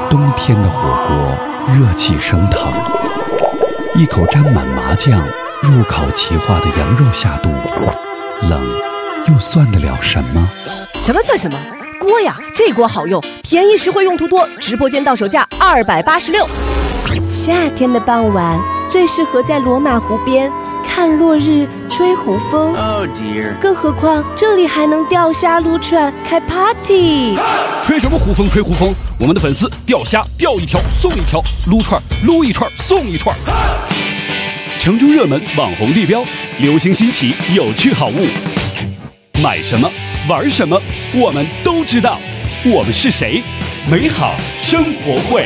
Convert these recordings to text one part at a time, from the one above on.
冬天的火锅热气升腾，一口沾满麻酱入烤齐化的羊肉下肚，冷又算得了什么？ 什么算什么？锅呀，这锅好用，便宜实惠，用途多，直播间到手价286。 夏天的傍晚最适合在罗马湖边看落日、吹湖风。 Oh dear！ 更何况这里还能钓虾、撸串、开 party。 吹什么湖风？吹湖风！我们的粉丝钓虾钓一条送一条，撸串撸一串送一串。城中热门网红地标，流行新奇有趣好物，买什么玩什么我们都知道。我们是谁？美好生活会。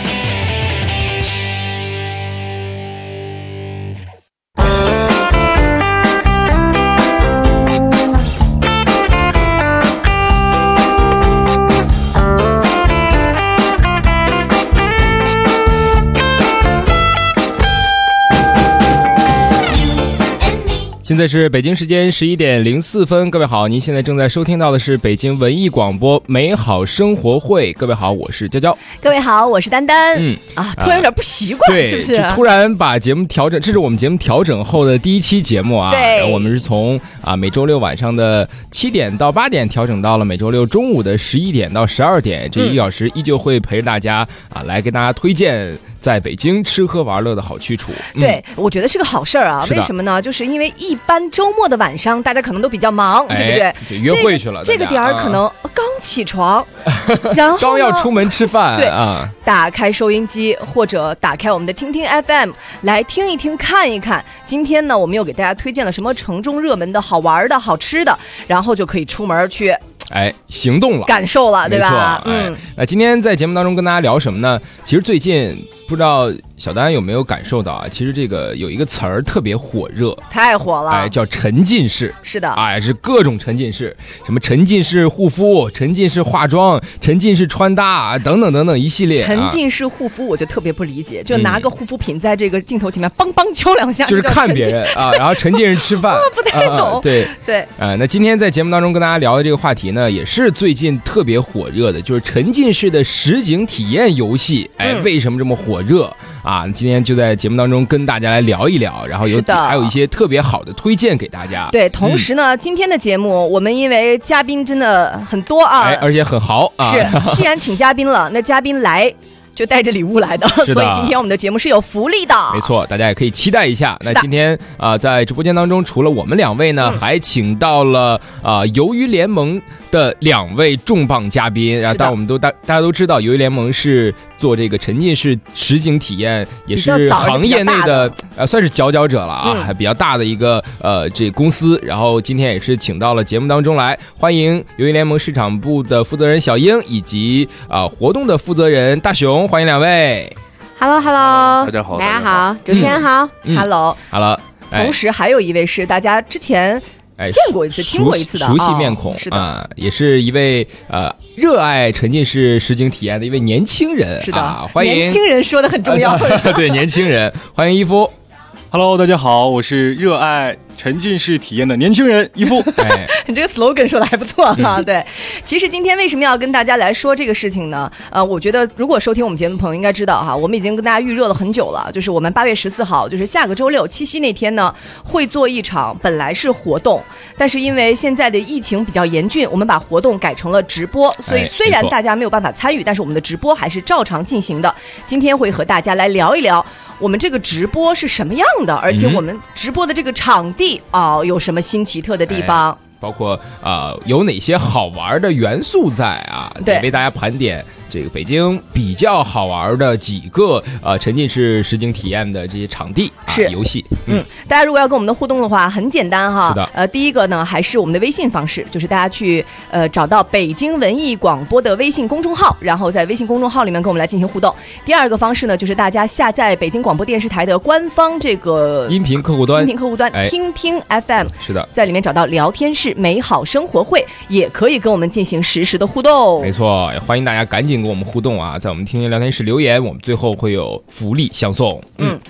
现在是北京时间11点04分，各位好，您现在正在收听到的是北京文艺广播美好生活会。各位好，我是娇娇。 各位好，我是丹丹。突然有点不习惯， 对， 是不是？ 突然把节目调整，这是我们节目调整后的第一期节目啊。 对， 然后我们是从每周六晚上的7点到8点调整到了每周六中午的11点到12点，这1个小时依旧会陪着大家来给大家推荐在北京吃喝玩乐的好去处。 对，我觉得是个好事儿啊。为什么呢？就是因为一般周末的晚上大家可能都比较忙，对不对？ 就约会去了， 这个点儿可能刚起床，然后刚要出门吃饭， 对啊，打开收音机或者打开我们的听听 FM 来听一听看一看。今天呢，我们又给大家推荐了什么城中热门的好玩的好吃的，然后就可以出门去行动了， 感受了，对吧？ 那今天在节目当中跟大家聊什么呢？其实最近不知道小丹有没有感受到啊？其实这个有一个词儿特别火热， 太火了， 叫沉浸式。 是的， 是各种沉浸式，什么沉浸式护肤、沉浸式化妆、沉浸式穿搭等等等等一系列。 沉浸式护肤我就特别不理解，就拿个护肤品在这个镜头前面梆梆敲两下， 就是看别人然后沉浸式吃饭， 不太懂。 对，那今天在节目当中跟大家聊的这个话题呢，也是最近特别火热的，就是沉浸式的实景体验游戏。为什么这么火热啊？今天就在节目当中跟大家来聊一聊，然后还有一些特别好的推荐给大家。 对，同时呢，今天的节目我们因为嘉宾真的很多啊， 而且很豪啊。 是，既然请嘉宾了，那嘉宾来就带着礼物来的，所以今天我们的节目是有福利的。 没错，大家也可以期待一下。那今天在直播间当中，除了我们2位呢，还请到了鱿鱼联盟的2位重磅嘉宾。然后，但我们大家都知道，鱿鱼联盟是做这个沉浸式实景体验，也是行业内的算是佼佼者了啊，还比较大的一个这公司。然后今天也是请到了节目当中来，欢迎鱿鱼联盟市场部的负责人小英以及活动的负责人大熊，欢迎2位。 Hello， 大家好， 大家好，主持人好 ，Hello。同时还有一位是大家之前见过一次、听过一次的熟悉面孔， 是的， 也是一位热爱沉浸式实景体验的一位年轻人。 是的， 欢迎年轻人说的很重要。 对，年轻人，欢迎一夫。 Hello， 大家好，我是热爱沉浸式体验的年轻人一夫。 你这个 slogan 说的还不错哈。对，其实今天为什么要跟大家来说这个事情呢？我觉得如果收听我们节目的朋友应该知道哈，我们已经跟大家预热了很久了，就是我们8月14号，就是下个周六七夕那天呢，会做一场本来是活动，但是因为现在的疫情比较严峻，我们把活动改成了直播，所以虽然大家没有办法参与，但是我们的直播还是照常进行的。今天会和大家来聊一聊我们这个直播是什么样的，而且我们直播的这个场地有什么新奇特的地方， 包括有哪些好玩的元素在啊？ 对， 为大家盘点这个北京比较好玩的几个沉浸式实景体验的这些场地游戏。 大家如果要跟我们的互动的话，很简单哈。 是的， 第一个呢还是我们的微信方式，就是大家去找到北京文艺广播的微信公众号，然后在微信公众号里面跟我们来进行互动。第二个方式呢，就是大家下载北京广播电视台的官方这个音频客户端听听 FM。 是的， 在里面找到聊天室美好生活会，也可以跟我们进行实时的互动。 没错，也欢迎大家赶紧跟我们互动啊，在我们听听聊天室留言，我们最后会有福利相送。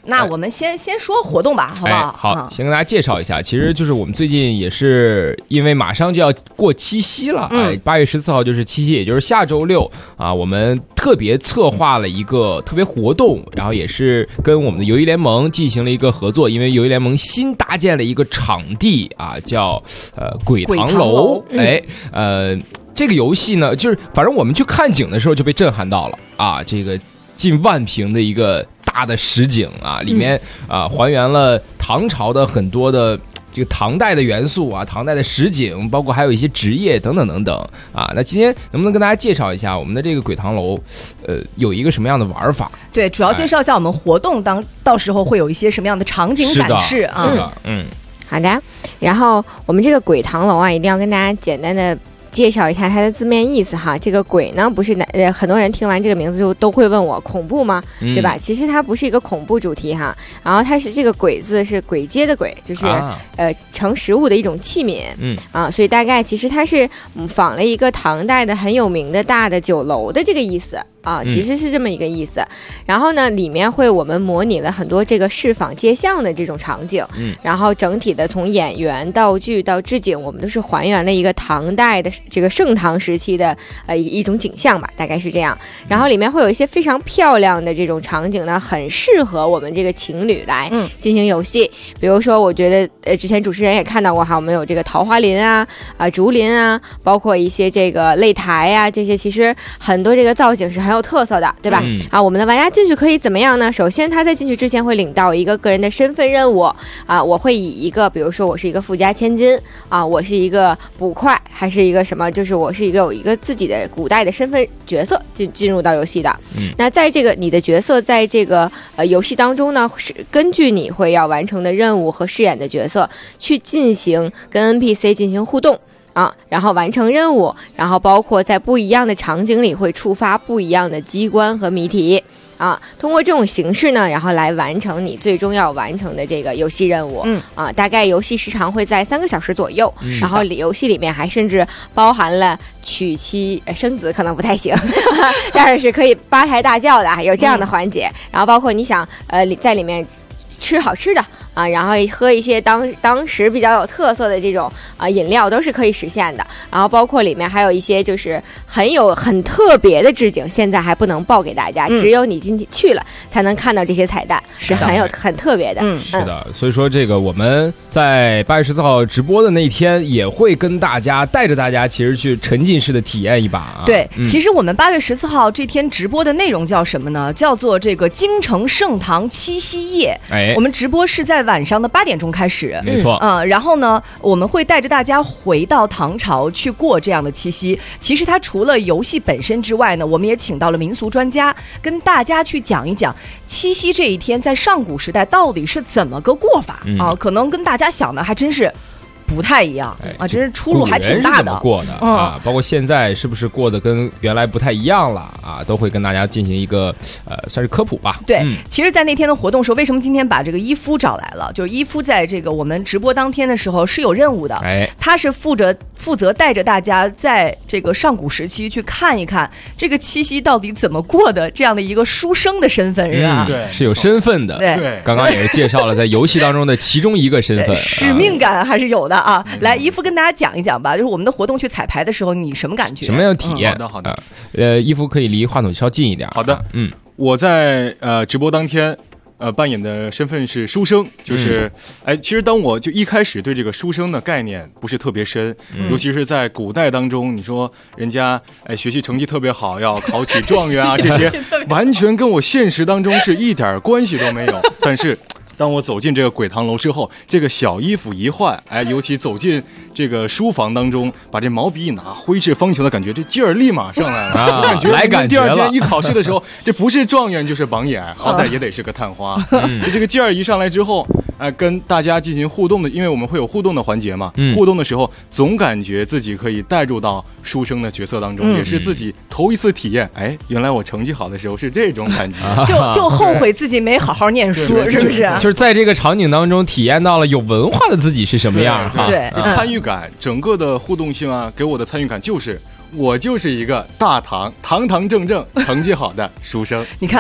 那我们先说活动吧，好不好？ 好，先跟大家介绍一下，其实就是我们最近也是因为马上就要过七夕了，8月14号就是七夕，也就是下周六啊，我们特别策划了一个特别活动，然后也是跟我们的游戏联盟进行了一个合作，因为游戏联盟新搭建了一个场地啊，叫鬼堂楼，这个游戏呢，就是反正我们去看景的时候就被震撼到了啊，这个近万平的一个大的实景啊，里面还原了唐朝的很多的这个唐代的元素啊，唐代的实景，包括还有一些职业等等等等啊。那今天能不能跟大家介绍一下我们的这个鬼堂楼，有一个什么样的玩法？ 对，主要介绍一下我们活动到时候会有一些什么样的场景展示啊。 好的。然后我们这个鬼堂楼啊，一定要跟大家简单的介绍一下它的字面意思哈。这个鬼呢，不是很多人听完这个名字就都会问我恐怖吗？对吧？其实它不是一个恐怖主题哈。然后它是这个鬼字是簋街的簋，就是盛食物的一种器皿。所以大概其实它是仿了一个唐代的很有名的大的酒楼的这个意思。其实是这么一个意思。然后呢，里面我们模拟了很多这个市坊街巷的这种场景，然后整体的从演员、道具到置景，我们都是还原了一个唐代的这个盛唐时期的一种景象吧，大概是这样。然后里面会有一些非常漂亮的这种场景呢，很适合我们这个情侣来进行游戏。比如说，我觉得之前主持人也看到过哈，我们有这个桃花林啊、竹林啊，包括一些这个擂台啊，这些其实很多这个造景是很有特色的，对吧？我们的玩家进去可以怎么样呢？首先，他在进去之前会领到一个个人的身份任务我会以一个，比如说我是一个富家千金我是一个捕快，还是一个什么？就是我是有一个自己的古代的身份角色进入到游戏的。那在这个你的角色在这个游戏当中呢，是根据你会要完成的任务和饰演的角色去进行跟 NPC 进行互动。然后完成任务，然后包括在不一样的场景里会触发不一样的机关和谜题通过这种形式呢，然后来完成你最终要完成的这个游戏任务。大概游戏时长会在3个小时左右，然后游戏里面还甚至包含了娶妻生子，可能不太行但是可以八抬大轿的，有这样的环节。然后包括你想在里面吃好吃的然后喝一些当时比较有特色的这种饮料都是可以实现的。然后包括里面还有一些就是很特别的置景，现在还不能报给大家，只有你今天去了才能看到这些彩蛋，是很特别的。 是的，所以说这个我们在8月14号直播的那一天也会跟大家带着大家其实去沉浸式的体验一把对，其实我们8月14号这天直播的内容叫什么呢？叫做这个京城盛唐七夕夜。我们直播是在晚上的8点钟开始， 没错。 然后呢，我们会带着大家回到唐朝去过这样的七夕。其实它除了游戏本身之外呢，我们也请到了民俗专家，跟大家去讲一讲七夕这一天在上古时代到底是怎么个过法可能跟大家想的还真是不太一样真是出入还挺大的。 怎么过的包括现在是不是过得跟原来不太一样了都会跟大家进行一个算是科普吧。 对，其实在那天的活动时候，为什么今天把这个伊夫找来了？就是伊夫在这个我们直播当天的时候是有任务的，他是负责带着大家在这个上古时期去看一看这个七夕到底怎么过的，这样的一个书生的身份是吧？ 对， 是有身份的。 对， 刚刚也是介绍了在游戏当中的其中一个身份， 使命感还是有的来，伊夫跟大家讲一讲吧，就是我们的活动去彩排的时候，你什么感觉？ 什么样的体验？ 好的。 伊夫可以离话筒稍近一点。 好的，我在直播当天。扮演的身份是书生，就是其实当我就一开始对这个书生的概念不是特别深，尤其是在古代当中，你说人家学习成绩特别好，要考取状元这些完全跟我现实当中是一点关系都没有。但是当我走进这个鬼堂楼之后，这个小衣服一换，尤其走进这个书房当中，把这毛笔一拿，挥斥方遒的感觉，这劲儿立马上来了。我感觉第二天一考试的时候，这不是状元就是榜眼，好歹也得是个探花。这个劲儿一上来之后，跟大家进行互动的，因为我们会有互动的环节嘛。互动的时候，总感觉自己可以带入到书生的角色当中，也是自己头一次体验。原来我成绩好的时候是这种感觉， 就后悔自己没好好念书，是不是？ 就是在这个场景当中体验到了有文化的自己是什么样对， 参与感，整个的互动性给我的参与感我就是一个大唐堂堂正正成绩好的书生。 你看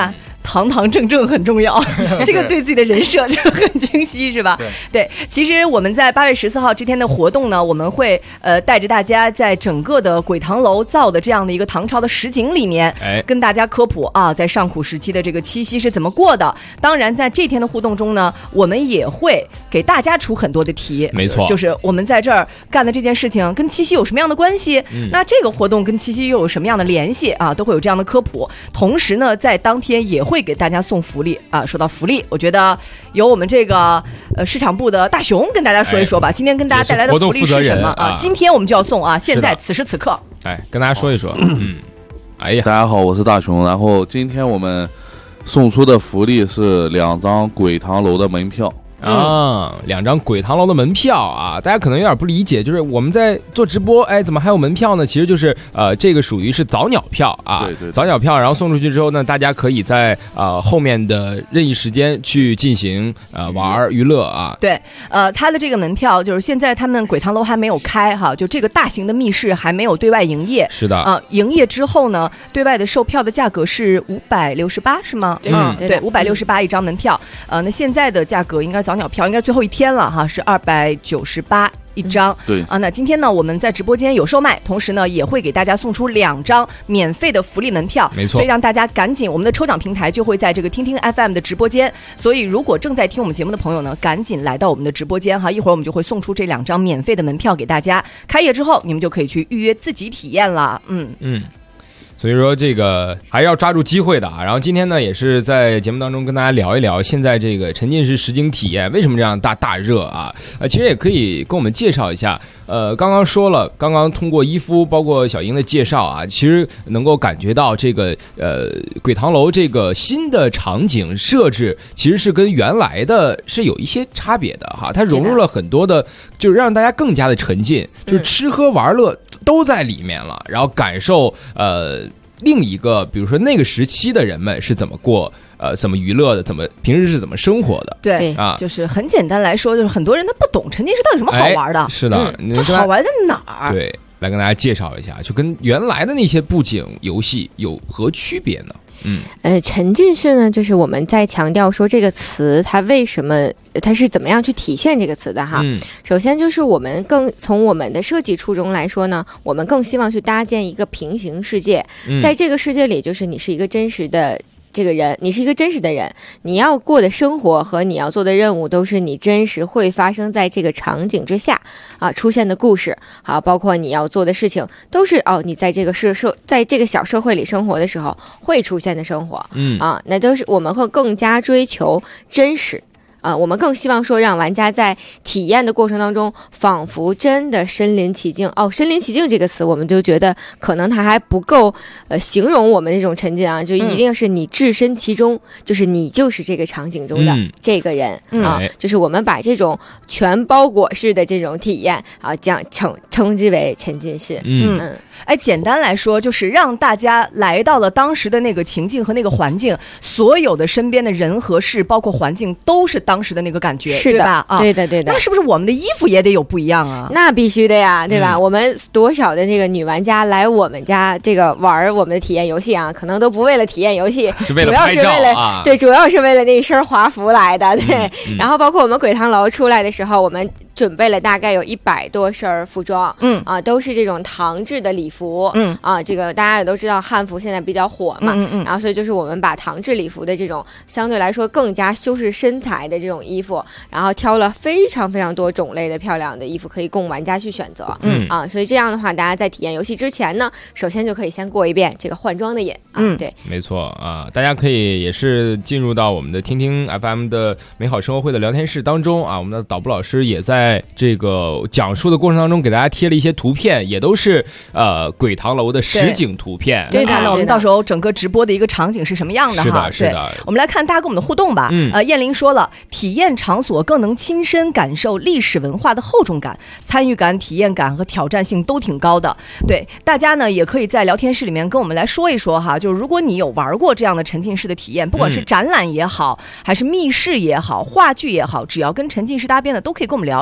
堂堂正正很重要，这个对自己的人设就很清晰，是吧？对，其实我们在8月14号这天的活动呢，我们会带着大家在整个的鬼堂楼造的这样的一个唐朝的实景里面，跟大家科普啊，在上古时期的这个七夕是怎么过的。当然，在这天的互动中呢，我们也会给大家出很多的题， 没错， 就是我们在这儿干的这件事情跟七夕有什么样的关系？那这个活动跟七夕又有什么样的联系啊？都会有这样的科普。同时呢，在当天也会给大家送福利啊。说到福利，我觉得由我们这个市场部的大熊跟大家说一说吧。今天跟大家带来的福利是什么啊？今天我们就要送啊！现在此时此刻， 跟大家说一说。哎呀， 大家好，我是大熊。然后今天我们送出的福利是2张鬼堂楼的门票。 2张鬼堂楼的门票啊，大家可能有点不理解，就是我们在做直播，怎么还有门票呢？其实就是这个属于是早鸟票啊，对，早鸟票，然后送出去之后呢，大家可以在后面的任意时间去进行玩娱乐啊。对， 它的这个门票就是现在他们鬼堂楼还没有开哈，就这个大型的密室还没有对外营业。 是的， 营业之后呢，对外的售票的价格是568，是吗？对，568一张门票。那现在的价格应该早鸟票应该最后一天了哈，是298一张。 对啊，那今天呢，我们在直播间有售卖，同时呢，也会给大家送出2张免费的福利门票。 没错， 所以让大家赶紧，我们的抽奖平台就会在这个听听 FM 的直播间。所以如果正在听我们节目的朋友呢，赶紧来到我们的直播间哈，一会儿我们就会送出这2张免费的门票给大家。开业之后，你们就可以去预约自己体验了。 所以说这个还要抓住机会的啊。然后今天呢，也是在节目当中跟大家聊一聊现在这个沉浸式实景体验为什么这样大热啊。其实也可以跟我们介绍一下。刚刚说了，刚刚通过伊夫包括小英的介绍啊，其实能够感觉到这个鬼堂楼这个新的场景设置其实是跟原来的是有一些差别的哈。它融入了很多的，就是让大家更加的沉浸，就是吃喝玩乐都在里面了，然后感受另一个，比如说那个时期的人们是怎么过，怎么娱乐的，怎么平时是怎么生活的。 对啊，就是很简单来说，就是很多人他不懂沉浸式到底有什么好玩的。 是的， 好玩在哪儿？ 对，来跟大家介绍一下，就跟原来的那些布景游戏有何区别呢？ 沉浸式呢，就是我们在强调说这个词它为什么它是怎么样去体现这个词的哈。首先就是我们从我们的设计初衷来说呢，我们更希望去搭建一个平行世界，在这个世界里，就是你是一个真实的这个人，你是一个真实的人，你要过的生活和你要做的任务都是你真实会发生在这个场景之下出现的故事，包括你要做的事情都是你在这个在这个小社会里生活的时候会出现的生活，那都是我们会更加追求真实。我们更希望说让玩家在体验的过程当中仿佛真的身临其境。身临其境这个词我们就觉得可能它还不够形容我们这种沉浸就一定是你置身其中，就是你就是这个场景中的这个人就是我们把这种全包裹式的这种体验称之为沉浸式。 简单来说就是让大家来到了当时的那个情境和那个环境，所有的身边的人和事包括环境都是当时的那个感觉， 是的， 对吧？ 对的。 那是不是我们的衣服也得有不一样啊？ 那必须的呀，对吧？我们多少的这个女玩家来我们家这个玩我们的体验游戏可能都不为了体验游戏， 主要是为了那一身华服来的，对。然后包括我们鬼堂楼出来的时候，我们准备了大概有100多身服装，都是这种唐制的礼服，这个大家也都知道汉服现在比较火嘛，然后所以就是我们把唐制礼服的这种相对来说更加修饰身材的这种衣服，然后挑了非常非常多种类的漂亮的衣服可以供玩家去选择，所以这样的话，大家在体验游戏之前呢，首先就可以先过一遍这个换装的瘾，对， 没错大家可以也是进入到我们的听听 FM 的美好生活会的聊天室当中我们的导播老师也在这个讲述的过程当中给大家贴了一些图片，也都是鬼堂楼的实景图片。 对的，我们到时候整个直播的一个场景是什么样的哈？ 是的。 我们来看大家跟我们的互动吧。燕玲说了，体验场所更能亲身感受历史文化的厚重感、参与感、体验感和挑战性都挺高的。对，大家呢也可以在聊天室里面跟我们来说一说哈，就是如果你有玩过这样的沉浸式的体验，不管是展览也好，还是密室也好，话剧也好，只要跟沉浸式搭边的都可以跟我们聊一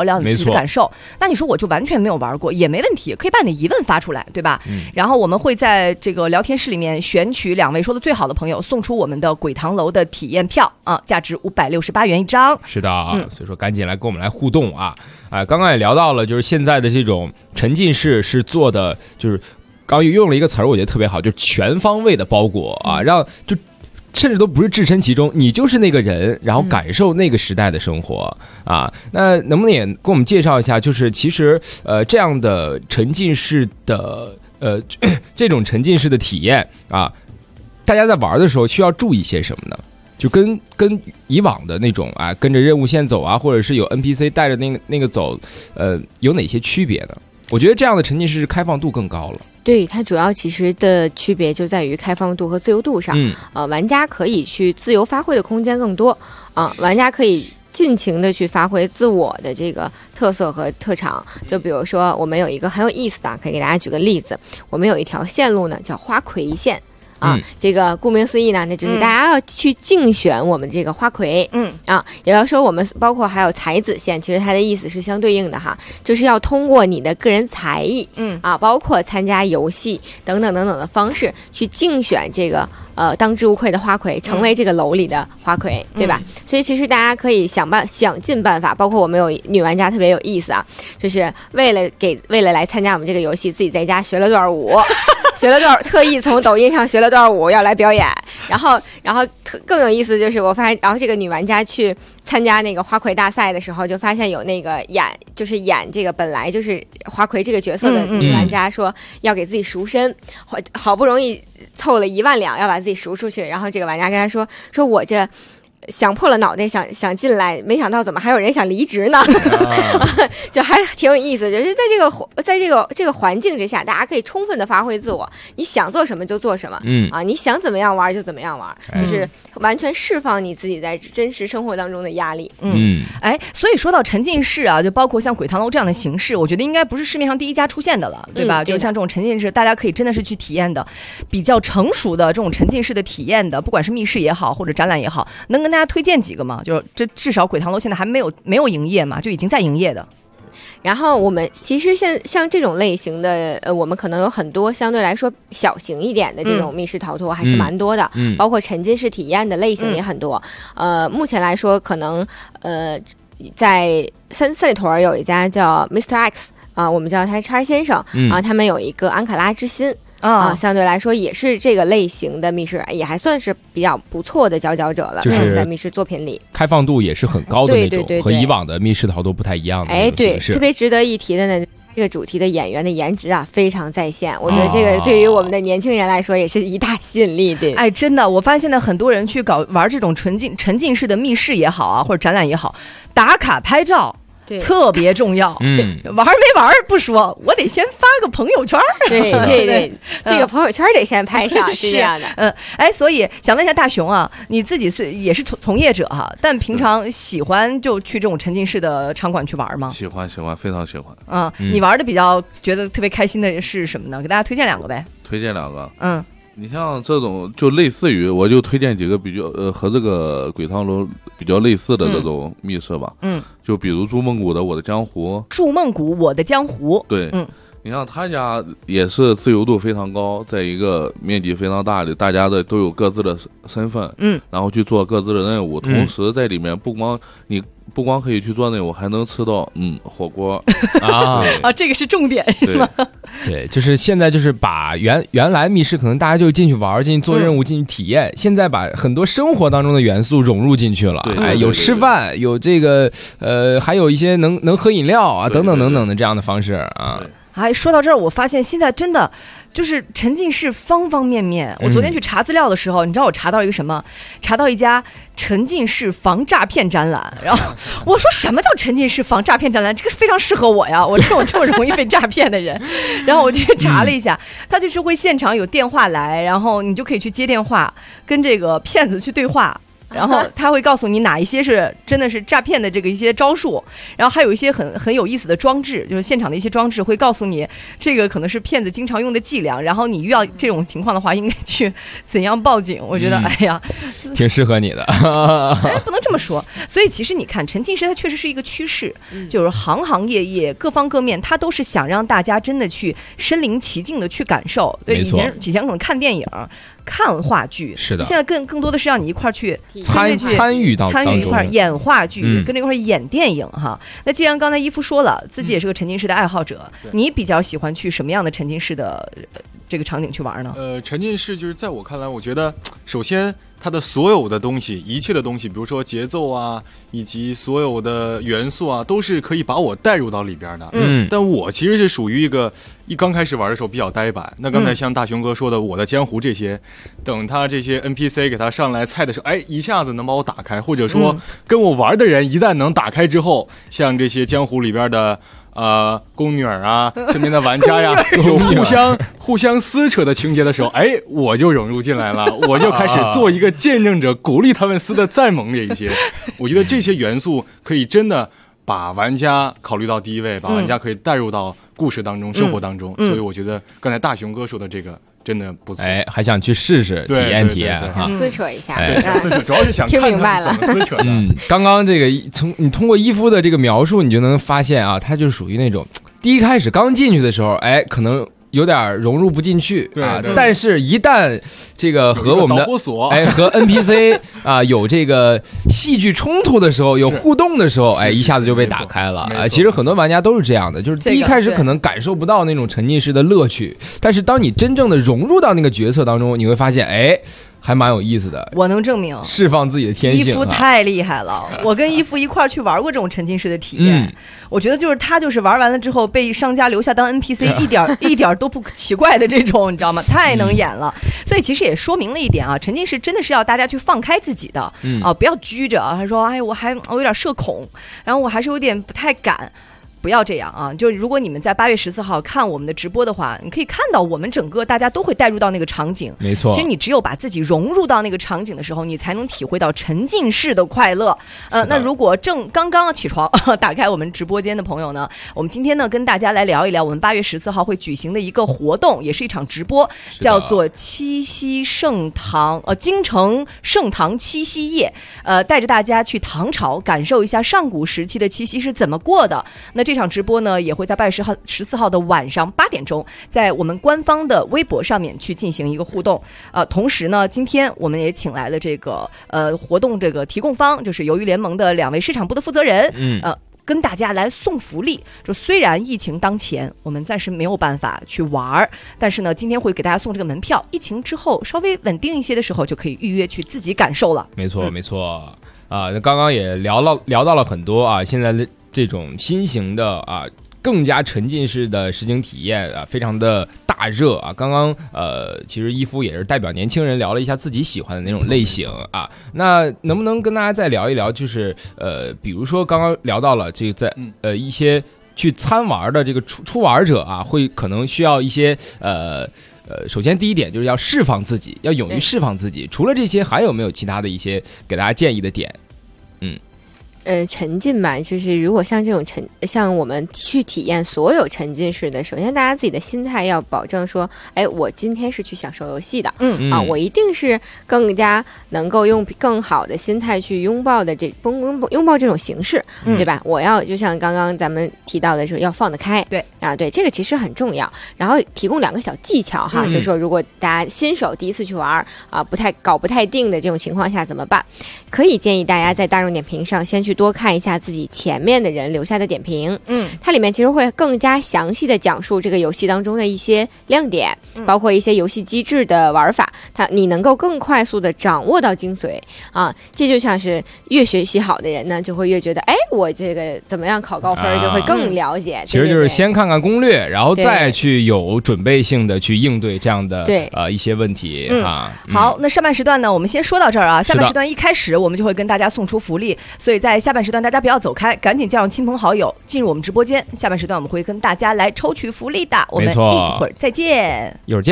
聊你自己的感受。那你说我就完全没有玩过也没问题，可以把你的疑问发出来，对吧？然后我们会在这个聊天室里面选取2位说的最好的朋友，送出我们的鬼堂楼的体验票啊，价值568元一张。 是的，所以说赶紧来跟我们来互动啊！刚刚也聊到了，就是现在的这种沉浸式是做的，就是刚用了一个词儿，我觉得特别好，就是全方位的包裹啊，让就甚至都不是置身其中，你就是那个人，然后感受那个时代的生活啊。那能不能也跟我们介绍一下，就是其实这样的沉浸式的这种沉浸式的体验啊，大家在玩的时候需要注意些什么呢？就跟以往的那种跟着任务线走啊，或者是有 NPC 带着那个走，有哪些区别呢？我觉得这样的沉浸式开放度更高了。 对，它主要其实的区别就在于开放度和自由度上。玩家可以去自由发挥的空间更多啊，玩家可以尽情的去发挥自我的这个特色和特长。就比如说，我们有一个很有意思的，可以给大家举个例子。我们有一条线路呢，叫花魁线。这个顾名思义呢，那就是大家要去竞选我们这个花魁，也要说我们包括还有才子线，其实它的意思是相对应的哈，就是要通过你的个人才艺，包括参加游戏等等等等的方式去竞选这个当之无愧的花魁，成为这个楼里的花魁，对吧？所以其实大家可以想尽办法，包括我们有女玩家特别有意思啊，就是为了来参加我们这个游戏，自己在家学了段舞。学了多少，特意从抖音上学了多少舞要来表演，然后更有意思就是我发现，然后这个女玩家去参加那个花魁大赛的时候，就发现有那个演这个本来就是花魁这个角色的女玩家说要给自己赎身，好不容易凑了1万两要把自己赎出去，然后这个玩家跟他说我这想破了脑袋想进来，没想到怎么还有人想离职呢？就还挺有意思。就是在这个环境之下，大家可以充分的发挥自我，你想做什么就做什么，你想怎么样玩就怎么样玩，就是完全释放你自己在真实生活当中的压力。 所以说到沉浸式啊，就包括像鬼堂楼这样的形式，我觉得应该不是市面上第一家出现的了，对吧？就像这种沉浸式，大家可以真的是去体验的，比较成熟的这种沉浸式的体验的，不管是密室也好，或者展览也好，能跟大家推荐几个吗？就是这至少鬼堂楼现在还没有营业嘛，就已经在营业的。 然后我们其实像这种类型的，我们可能有很多相对来说小型一点的这种密室逃脱还是蛮多的，包括沉浸式体验的类型也很多。目前来说，可能在三里屯有一家叫 Mr. X 我们叫他叉先生他们有一个安卡拉之心。相对来说也是这个类型的密室，也还算是比较不错的佼佼者了，就是在密室作品里开放度也是很高的那种，和以往的密室逃脱不太一样的那种形式。 特别值得一提的呢，这个主题的演员的颜值非常在线，我觉得这个对于我们的年轻人来说也是一大吸引力的。 真的，我发现现在很多人去玩这种沉浸式的密室也好啊，或者展览也好，打卡拍照。特别重要，玩没玩不说，我得先发个朋友圈。 对，这个朋友圈得先拍上，是这样的。 所以想问一下大熊啊，你自己也是从业者哈，但平常喜欢就去这种沉浸式的场馆去玩吗？ 喜欢，非常喜欢。 你玩的比较觉得特别开心的是什么呢？给大家推荐2个呗。 推荐2个。你像这种就类似于，我就推荐几个比较和这个鬼堂楼比较类似的这种密室吧。就比如筑梦谷的《我的江湖》。筑梦谷《我的江湖》。 对。你像他家也是自由度非常高，在一个面积非常大的，大家的都有各自的身份，然后去做各自的任务，同时在里面不光可以去做任务，还能吃到火锅这个是重点是吗？ 对，就是现在就是把原来密室可能大家就进去玩，进去做任务，进去体验，现在把很多生活当中的元素融入进去了。有吃饭，有这个还有一些能喝饮料啊，等等等等的这样的方式啊。 说到这儿，我发现现在真的就是沉浸式方方面面。我昨天去查资料的时候，你知道我查到一个什么？查到一家沉浸式防诈骗展览。然后我说什么叫沉浸式防诈骗展览？这个非常适合我呀，我这种这么容易被诈骗的人。然后我就去查了一下，他就是会现场有电话来，然后你就可以去接电话，跟这个骗子去对话。 然后他会告诉你哪一些是真的是诈骗的这个一些招数，然后还有一些很有意思的装置，就是现场的一些装置会告诉你这个可能是骗子经常用的伎俩，然后你遇到这种情况的话应该去怎样报警。我觉得哎呀， 挺适合你的。 不能这么说。所以其实你看沉浸式它确实是一个趋势，就是行行业业各方各面它都是想让大家真的去身临其境的去感受。对，以前可能看电影看话剧， 是的， 现在更多的是让你一块去参与一块演话剧，跟着一块演电影哈。那既然刚才伊夫说了自己也是个沉浸式的爱好者，你比较喜欢去什么样的沉浸式的这个场景去玩呢？ 沉浸式就是在我看来，我觉得首先它的所有的东西，一切的东西，比如说节奏啊，以及所有的元素啊，都是可以把我带入到里边的。但我其实是属于一刚开始玩的时候比较呆板。那刚才像大雄哥说的《我的江湖》这些，等他这些 NPC 给他上来菜的时候，哎，一下子能把我打开，或者说跟我玩的人一旦能打开之后，像这些江湖里边的宫女啊，身边的玩家呀，有互相撕扯的情节的时候，哎，我就融入进来了，我就开始做一个见证者，鼓励他们撕的再猛烈一些。我觉得这些元素可以真的把玩家考虑到第一位，把玩家可以带入到故事当中、生活当中。所以我觉得刚才大雄哥说的这个真的不错。 哎，还想去试试体验哈， 撕扯一下。 对，想撕扯，主要是想看他们怎么撕扯的。 刚刚这个你通过伊夫的这个描述，你就能发现啊，他就属于那种第一开始刚进去的时候，哎，可能有点融入不进去啊，但是一旦这个和我们的和 NPC 啊有这个戏剧冲突的时候，有互动的时候，哎，一下子就被打开了啊。其实很多玩家都是这样的，就是第一开始可能感受不到那种沉浸式的乐趣，但是当你真正的融入到那个角色当中，你会发现，哎，还蛮有意思的。 我能证明， 释放自己的天性。 伊夫太厉害了，我跟伊夫一块去玩过这种沉浸式的体验。我觉得就是他就是玩完了之后被商家留下当 NPC，一点都不奇怪的这种，你知道吗？太能演了。所以其实也说明了一点啊，沉浸式真的是要大家去放开自己的，不要拘着啊。他说，哎，我有点社恐，然后我还是有点不太敢。不要这样啊！就如果你们在8月14号看我们的直播的话，你可以看到我们整个大家都会带入到那个场景。 没错， 其实你只有把自己融入到那个场景的时候，你才能体会到沉浸式的快乐。那如果刚刚起床打开我们直播间的朋友呢，我们今天呢跟大家来聊一聊我们8月14号会举行的一个活动，也是一场直播，叫做七夕盛唐京城盛唐七夕夜。带着大家去唐朝感受一下上古时期的七夕是怎么过的。那这场直播呢，也会在8月14号的晚上8点钟，在我们官方的微博上面去进行一个互动。同时呢，今天我们也请来了这个活动这个提供方，就是鱿鱼联盟的2位市场部的负责人，跟大家来送福利。就虽然疫情当前，我们暂时没有办法去玩，但是呢，今天会给大家送这个门票。疫情之后稍微稳定一些的时候，就可以预约去自己感受了。 没错，没错。刚刚也聊到了很多啊，现在的这种新型的更加沉浸式的实景体验啊，非常的大热啊。刚刚其实伊夫也是代表年轻人聊了一下自己喜欢的那种类型啊。那能不能跟大家再聊一聊，就是比如说刚刚聊到了这个在一些去参玩的这个初玩者啊，会可能需要一些首先第一点就是要释放自己，要勇于释放自己。除了这些，还有没有其他的一些给大家建议的点？ 沉浸吧，就是如果像这种像我们去体验所有沉浸式的，首先大家自己的心态要保证说，哎，我今天是去享受游戏的，我一定是更加能够用更好的心态去拥抱这种形式，对吧？我要就像刚刚咱们提到的时候，要放得开， 对对，这个其实很重要。然后提供2个小技巧哈，就是说如果大家新手第一次去玩搞不太定的这种情况下怎么办？可以建议大家在大众点评上先去多看一下自己前面的人留下的点评，它里面其实会更加详细的讲述这个游戏当中的一些亮点，包括一些游戏机制的玩法，你能够更快速的掌握到精髓啊。这就像是越学习好的人呢，就会越觉得，哎，我这个怎么样考高分就会更了解。 其实就是先看看攻略，然后再去有准备性的去应对这样的一些问题好，那上半时段呢，我们先说到这儿啊。下半时段一开始我们就会跟大家送出福利，所以在下半时段大家不要走开，赶紧叫上亲朋好友进入我们直播间。下半时段我们会跟大家来抽取福利的，我们一会儿再见， 一会儿见。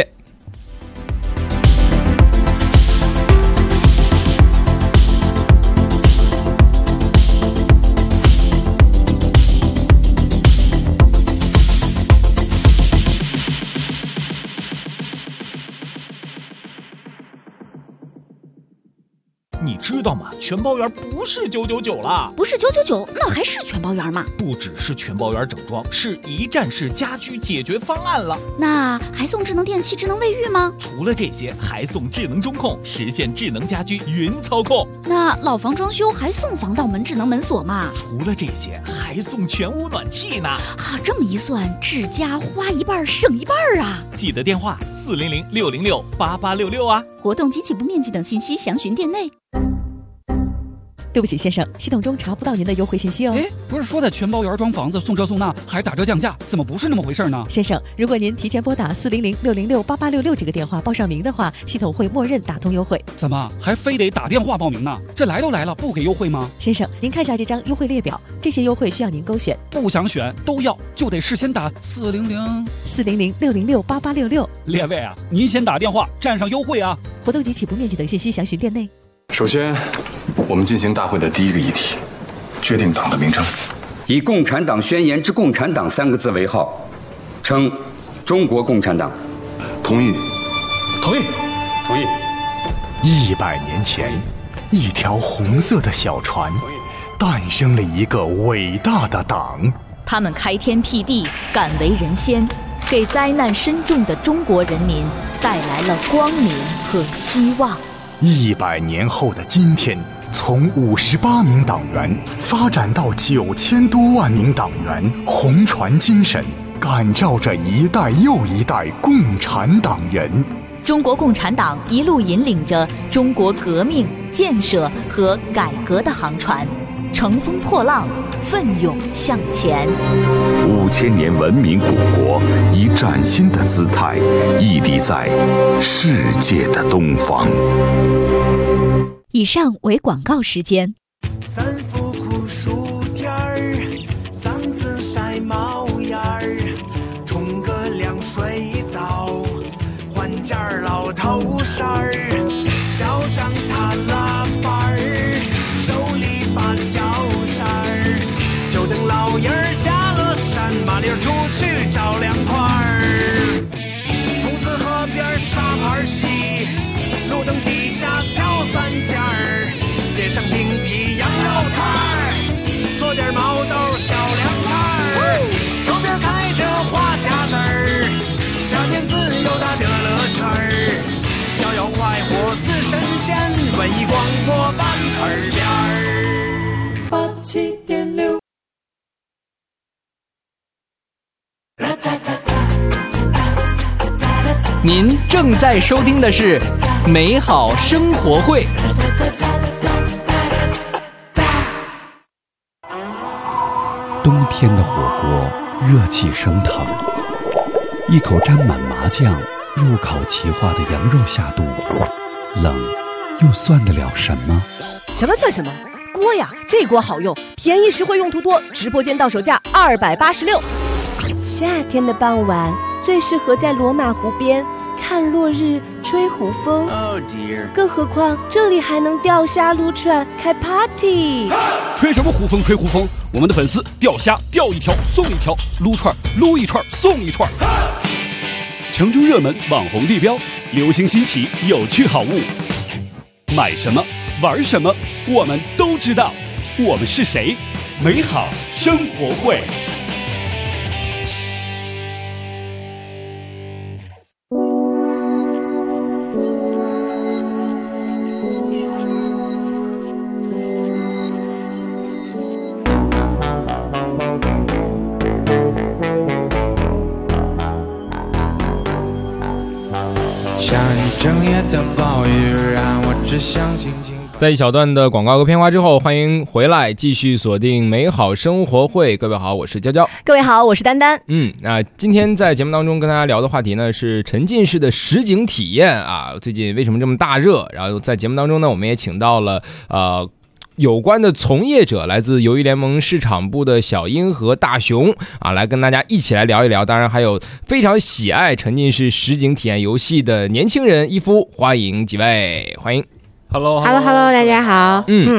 你知道吗？全包圆不是999啦， 不是999，那还是全包圆吗？ 不只是全包圆整装，是一站式家居解决方案了。 那还送智能电器、智能卫浴吗？ 除了这些，还送智能中控，实现智能家居云操控。 那老房装修还送防盗门、智能门锁吗？ 除了这些，还送全屋暖气呢。 啊，这么一算，智家花一半省一半啊！ 记得电话400-606-8866啊。 活动及起步面积等信息详询店内。 对不起，先生，系统中查不到您的优惠信息哦。 哎，不是说在全包圆装房子送这送那，还打折降价，怎么不是那么回事呢？ 先生，如果您提前拨打400-606-8866这个电话报上名的话，系统会默认打通优惠。 怎么还非得打电话报名呢？这来都来了，不给优惠吗？ 先生，您看下这张优惠列表，这些优惠需要您勾选。 不想选都要，就得事先打 400-606-8866。 列位啊，您先打电话占上优惠啊！ 活动及起步面积等信息详询店内。 首先，我们进行大会的第一个议题，决定党的名称。 以共产党宣言之共产党3个字为号，称中国共产党。 同意。 同意。 同意。 100年前，一条红色的小船，诞生了一个伟大的党。 他们开天辟地，敢为人先，给灾难深重的中国人民带来了光明和希望。 100年后的今天，从58名党员发展到9000多万名党员，红船精神感召着一代又一代共产党人。 中国共产党一路引领着中国革命、建设和改革的航船，乘风破浪，奋勇向前。 5000年文明古国以崭新的姿态屹立在世界的东方。 以上为广告时间。 3副苦薯片儿，3次晒毛眼儿，冲个凉水澡，换件老头衫儿，脚上踏拉板儿，手里把脚扇儿，就等老爷儿下了山，麻溜出去找凉快儿。筒子河边沙盘棋，路灯底下敲3件儿，点上冰皮羊肉串儿，做点毛豆小凉菜儿，手边开着花匣子儿，夏天自由大的乐趣儿，逍遥快活似神仙，文艺广播版耳边儿87.6。 您正在收听的是美好生活会。 冬天的火锅热气升腾，一口沾满麻酱入口即化的羊肉下肚，冷又算得了什么？ 什么算什么？锅呀，这锅好用，便宜实惠，用途多，直播间到手价286。 夏天的傍晚最适合在罗马湖边看落日、吹湖风。更何况这里还能钓虾、撸串、开 party。 吹什么湖风？吹湖风！我们的粉丝钓虾钓一条送一条，撸串撸一串送一串。城中热门网红地标，流行新奇有趣好物，买什么玩什么我们都知道。我们是谁？美好生活会。 在一小段的广告和片花之后，欢迎回来继续锁定美好生活会。各位好，我是娇娇。 各位好，我是丹丹。 那今天在节目当中跟大家聊的话题呢是沉浸式的实景体验啊。最近为什么这么大热？然后在节目当中呢，我们也请到了有关的从业者，来自鱿鱼联盟市场部的小英和大熊啊，来跟大家一起来聊一聊。当然还有非常喜爱沉浸式实景体验游戏的年轻人一夫，欢迎几位，欢迎。 Hello， 大家好。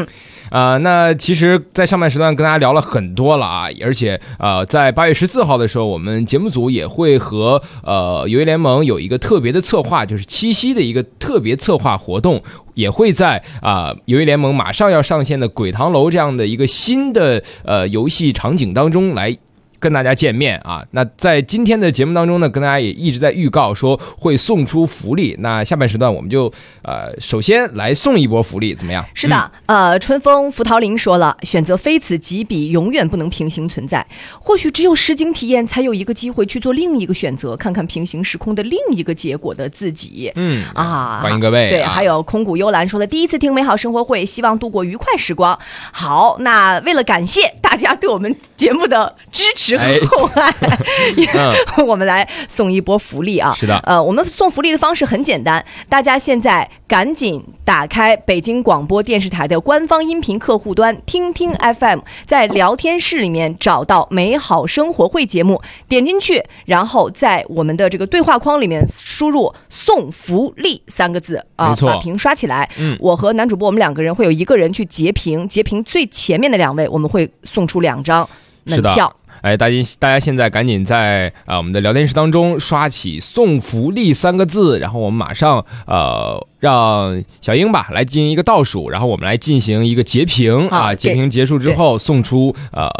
那其实，在上半时段跟大家聊了很多了啊，而且在8月14号的时候，我们节目组也会和游艺联盟有一个特别的策划，就是七夕的一个特别策划活动，也会在游艺联盟马上要上线的鬼堂楼这样的一个新的游戏场景当中来跟大家见面啊。那在今天的节目当中呢，跟大家也一直在预告说会送出福利。那下半时段我们就首先来送一波福利，怎么样？ 是的，春风福桃林说了，选择非此即彼，永远不能平行存在。或许只有实景体验，才有一个机会去做另一个选择，看看平行时空的另一个结果的自己。 欢迎各位。 对，还有空谷幽兰说的，第一次听美好生活会，希望度过愉快时光。好，那为了感谢大家对我们节目的支持和厚爱，我们来送一波福利啊！ 是的， 我们送福利的方式很简单，大家现在赶紧打开北京广播电视台的官方音频客户端听听 FM， 在聊天室里面找到美好生活会节目，点进去，然后在我们的这个对话框里面输入送福利3个字啊，把屏刷起来。我和男主播我们2个人会有1个人去截屏最前面的2位，我们会送出2张门票。 大家现在赶紧在我们的聊天室当中刷起送福利3个字，然后我们马上让小英吧来进行一个倒数，然后我们来进行一个截屏啊，截屏结束之后送出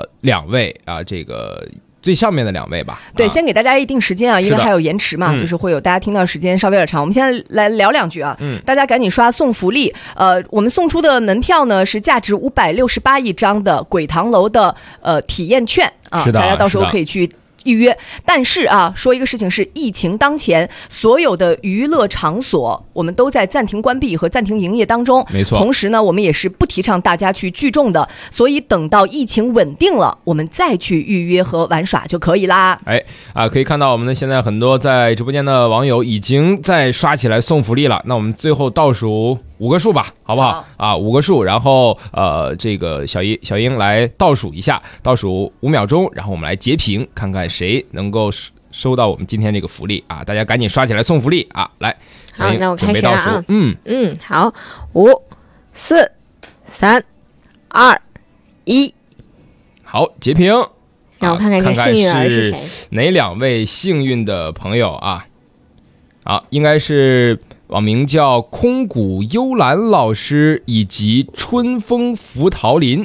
2位这个最上面的2位吧。 对，先给大家一定时间啊，因为还有延迟嘛，就是会有大家听到时间稍微有点长。我们先来聊2句啊，大家赶紧刷送福利。我们送出的门票呢是价值568一张的鬼堂楼的体验券啊，大家到时候可以去预约。但是说一个事情是，疫情当前，所有的娱乐场所我们都在暂停关闭和暂停营业当中。 没错。 同时呢，我们也是不提倡大家去聚众的，所以等到疫情稳定了，我们再去预约和玩耍就可以啦。 可以看到我们的现在很多在直播间的网友已经在刷起来送福利了。那我们最后倒数5个数吧，好不好？5个数，然后这个小英来倒数一下，倒数5秒钟，然后我们来截屏，看看谁能够收到我们今天这个福利啊！大家赶紧刷起来送福利啊！来， 好，那我开始了啊。好，5、4、3、2、1， 好，截屏。 让我看看这幸运儿是谁？ 哪2位幸运的朋友啊？好，应该是网名叫空谷幽兰老师以及春风福桃林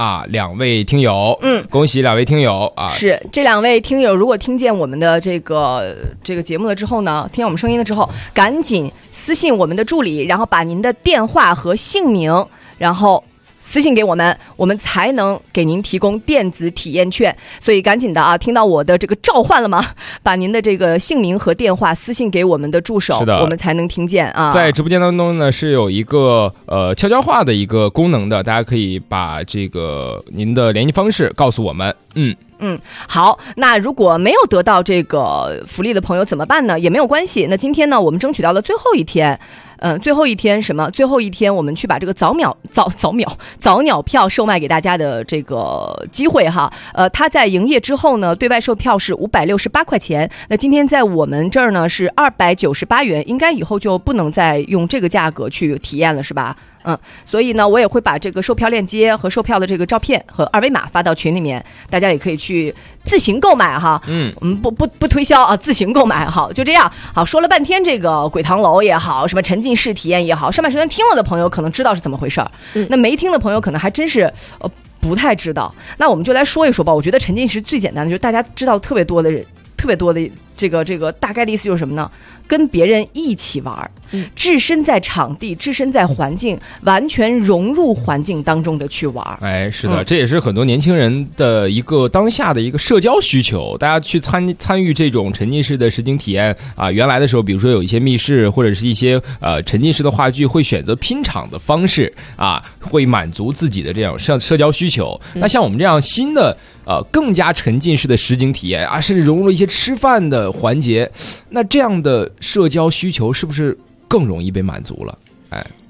2位听友。恭喜2位听友啊！ 是这2位听友，如果听见我们的这个节目了之后呢，听见我们声音了之后，赶紧私信我们的助理，然后把您的电话和姓名，然后私信给我们，我们才能给您提供电子体验券。所以赶紧的听到我的这个召唤了吗？把您的这个姓名和电话私信给我们的助手，我们才能听见啊。 在直播间当中呢，是有一个悄悄话的一个功能的，大家可以把这个您的联系方式告诉我们。 好，那如果没有得到这个福利的朋友怎么办呢？也没有关系。那今天呢，我们争取到了最后一天。最后一天什么？最后一天我们去把这个早鸟票售卖给大家的这个机会哈。它在营业之后呢，对外售票是568块钱。那今天在我们这儿呢是298元，应该以后就不能再用这个价格去体验了，是吧？所以呢，我也会把这个售票链接和售票的这个照片和2维码发到群里面，大家也可以去自行购买哈。我们不推销啊，自行购买。好，就这样。好，说了半天这个鬼堂楼也好，什么沉浸式体验也好，上半时段听了的朋友可能知道是怎么回事儿，那没听的朋友可能还真是不太知道。那我们就来说一说吧。我觉得沉浸式最简单的就是大家知道特别多的这个大概的意思就是什么呢？跟别人一起玩，置身在场地，置身在环境，完全融入环境当中的去玩。 是的，这也是很多年轻人的一个当下的一个社交需求。大家去参与这种沉浸式的实景体验原来的时候，比如说有一些密室或者是一些沉浸式的话剧，会选择拼场的方式会满足自己的这样社交需求。那像我们这样新的更加沉浸式的实景体验甚至融入了一些吃饭的环节，那这样的社交需求是不是更容易被满足了？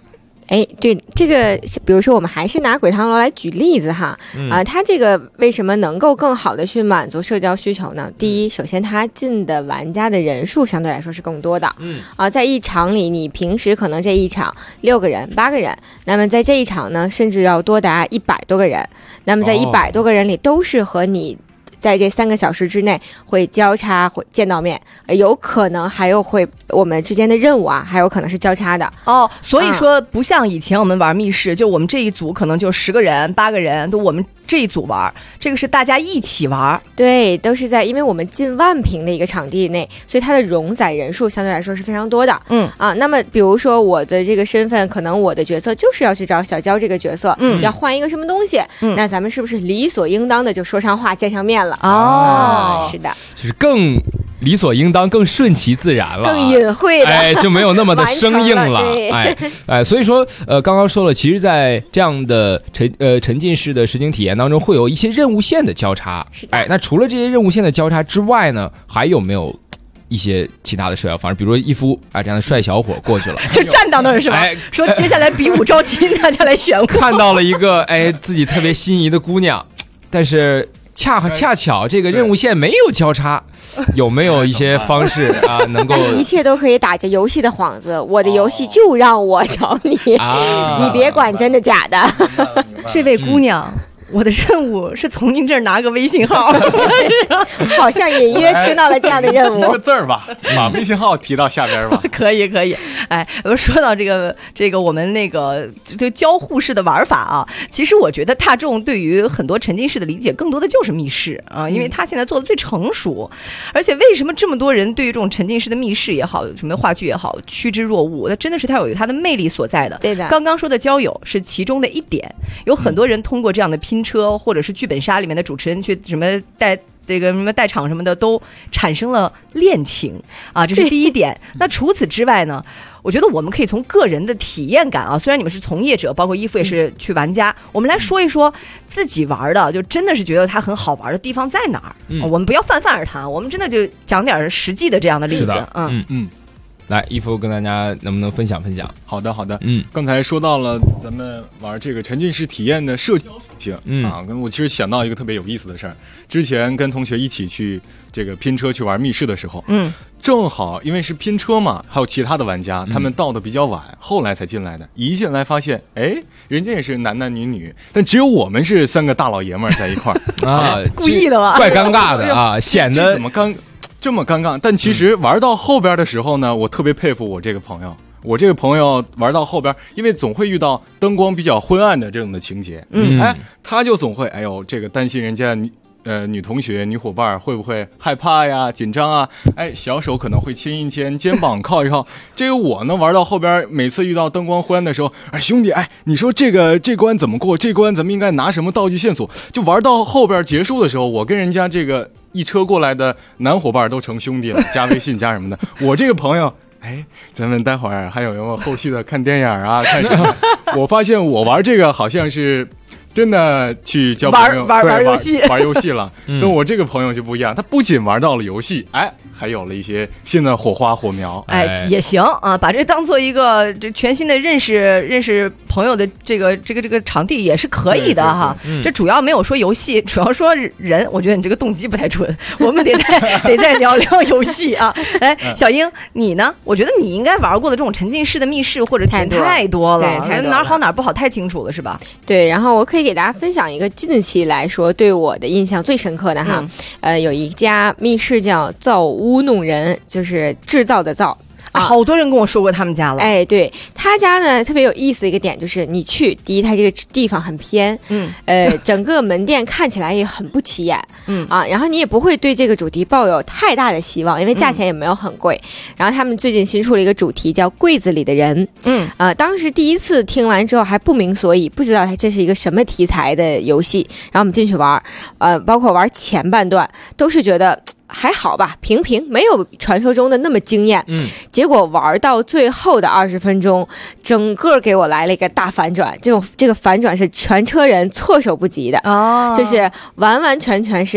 哎，对这个，比如说我们还是拿鬼堂楼来举例子哈，它这个为什么能够更好的去满足社交需求呢？第一，首先它进的玩家的人数相对来说是更多的，在一场里，你平时可能这一场6个人、8个人，那么在这一场呢，甚至要多达100多个人，那么在100多个人里都是和你在这3个小时之内会交叉会见到面，有可能还有会我们之间的任务啊，还有可能是交叉的所以说不像以前我们玩密室，就我们这一组可能就10个人、8个人，都我们这一组玩，这个是大家一起玩， 对，都是在因为我们近10000平的一个场地内，所以它的容载人数相对来说是非常多的。那么比如说我的这个身份，可能我的角色就是要去找小娇这个角色，要换一个什么东西，那咱们是不是理所应当的就说上话见上面了？是的， 就是更理所应当、更顺其自然了， 更隐晦的， 就没有那么的生硬了。所以说，刚刚说了，其实，在这样的沉浸式的实景体验当中，会有一些任务线的交叉。那除了这些任务线的交叉之外呢，还有没有一些其他的社交方式？比如说一夫这样的帅小伙过去了， 就站到那儿是吧？说接下来比武招亲，大家来选我。 看到了一个自己特别心仪的姑娘，但是恰巧这个任务线没有交叉，有没有一些方式啊能够？ 一切都可以打着游戏的幌子，我的游戏就让我找你，你别管真的假的。 这位姑娘，我的任务是从您这儿拿个微信号， 好像隐约听到了这样的任务。 一个字儿吧，把微信号提到下边吧。 可以。说到这个我们那个交互式的玩法啊，其实我觉得大众对于很多沉浸式的理解，更多的就是密室啊，因为它现在做的最成熟。而且为什么这么多人对于这种沉浸式的密室也好，什么话剧也好，趋之若鹜？那真的是它有它的魅力所在的。 对的。 刚刚说的交友是其中的一点，有很多人通过这样的拼车或者是剧本杀里面的主持人去什么带场什么的，都产生了恋情啊，这是第一点。那除此之外呢，我觉得我们可以从个人的体验感啊，虽然你们是从业者，包括依夫也是去玩家，我们来说一说自己玩的，就真的是觉得它很好玩的地方在哪儿。我们不要泛泛而谈，我们真的就讲点实际的这样的例子。 来，依夫跟大家能不能分享分享？ 好的，刚才说到了咱们玩这个沉浸式体验的社交属性我其实想到一个特别有意思的事儿。之前跟同学一起去这个拼车去玩密室的时候，正好因为是拼车嘛，还有其他的玩家，他们到的比较晚，后来才进来的。一进来发现，人家也是男男女女，但只有我们是3个大老爷们儿在一块儿故意的吧？ 怪尴尬的啊，显得怎么这么尴尬。但其实玩到后边的时候呢，我特别佩服我这个朋友。我这个朋友玩到后边，因为总会遇到灯光比较昏暗的这种的情节，他就总会这个担心人家女同学、女伙伴会不会害怕呀、紧张啊？小手可能会牵一牵，肩膀靠一靠。这个我呢，玩到后边，每次遇到灯光昏暗的时候，兄弟，你说这关怎么过？这关咱们应该拿什么道具线索？就玩到后边结束的时候，我跟人家这个一车过来的男伙伴都成兄弟了，加微信加什么的。我这个朋友，咱们待会儿还有没有后续的看电影啊？看什么？我发现我玩这个好像是真的去交朋友， 玩游戏了。跟我这个朋友就不一样，他不仅玩到了游戏，还有了一些新的火花火苗。 也行啊，把这当做一个全新的认识朋友的这个场地也是可以的哈。这主要没有说游戏，主要说人。我觉得你这个动机不太纯，我们得再聊聊游戏啊。小英你呢？我觉得你应该玩过的这种沉浸式的密室或者太多了，哪儿好哪儿不好太清楚了是吧？ 对，然后我可以给大家分享一个近期来说对我的印象最深刻的哈，有一家密室叫造屋弄人，就是制造的造。 好多人跟我说过他们家了。 对，他家呢特别有意思的一个点就是你去，第一，他这个地方很偏，整个门店看起来也很不起眼，然后你也不会对这个主题抱有太大的希望，因为价钱也没有很贵。然后他们最近新出了一个主题叫柜子里的人，当时第一次听完之后还不明所以，不知道这是一个什么题材的游戏，然后我们进去玩，包括玩前半段都是觉得还好吧，平没有传说中的那么惊艳。结果玩到最后的20分钟，整个给我来了一个大反转。这个反转是全车人措手不及的，就是完完全全是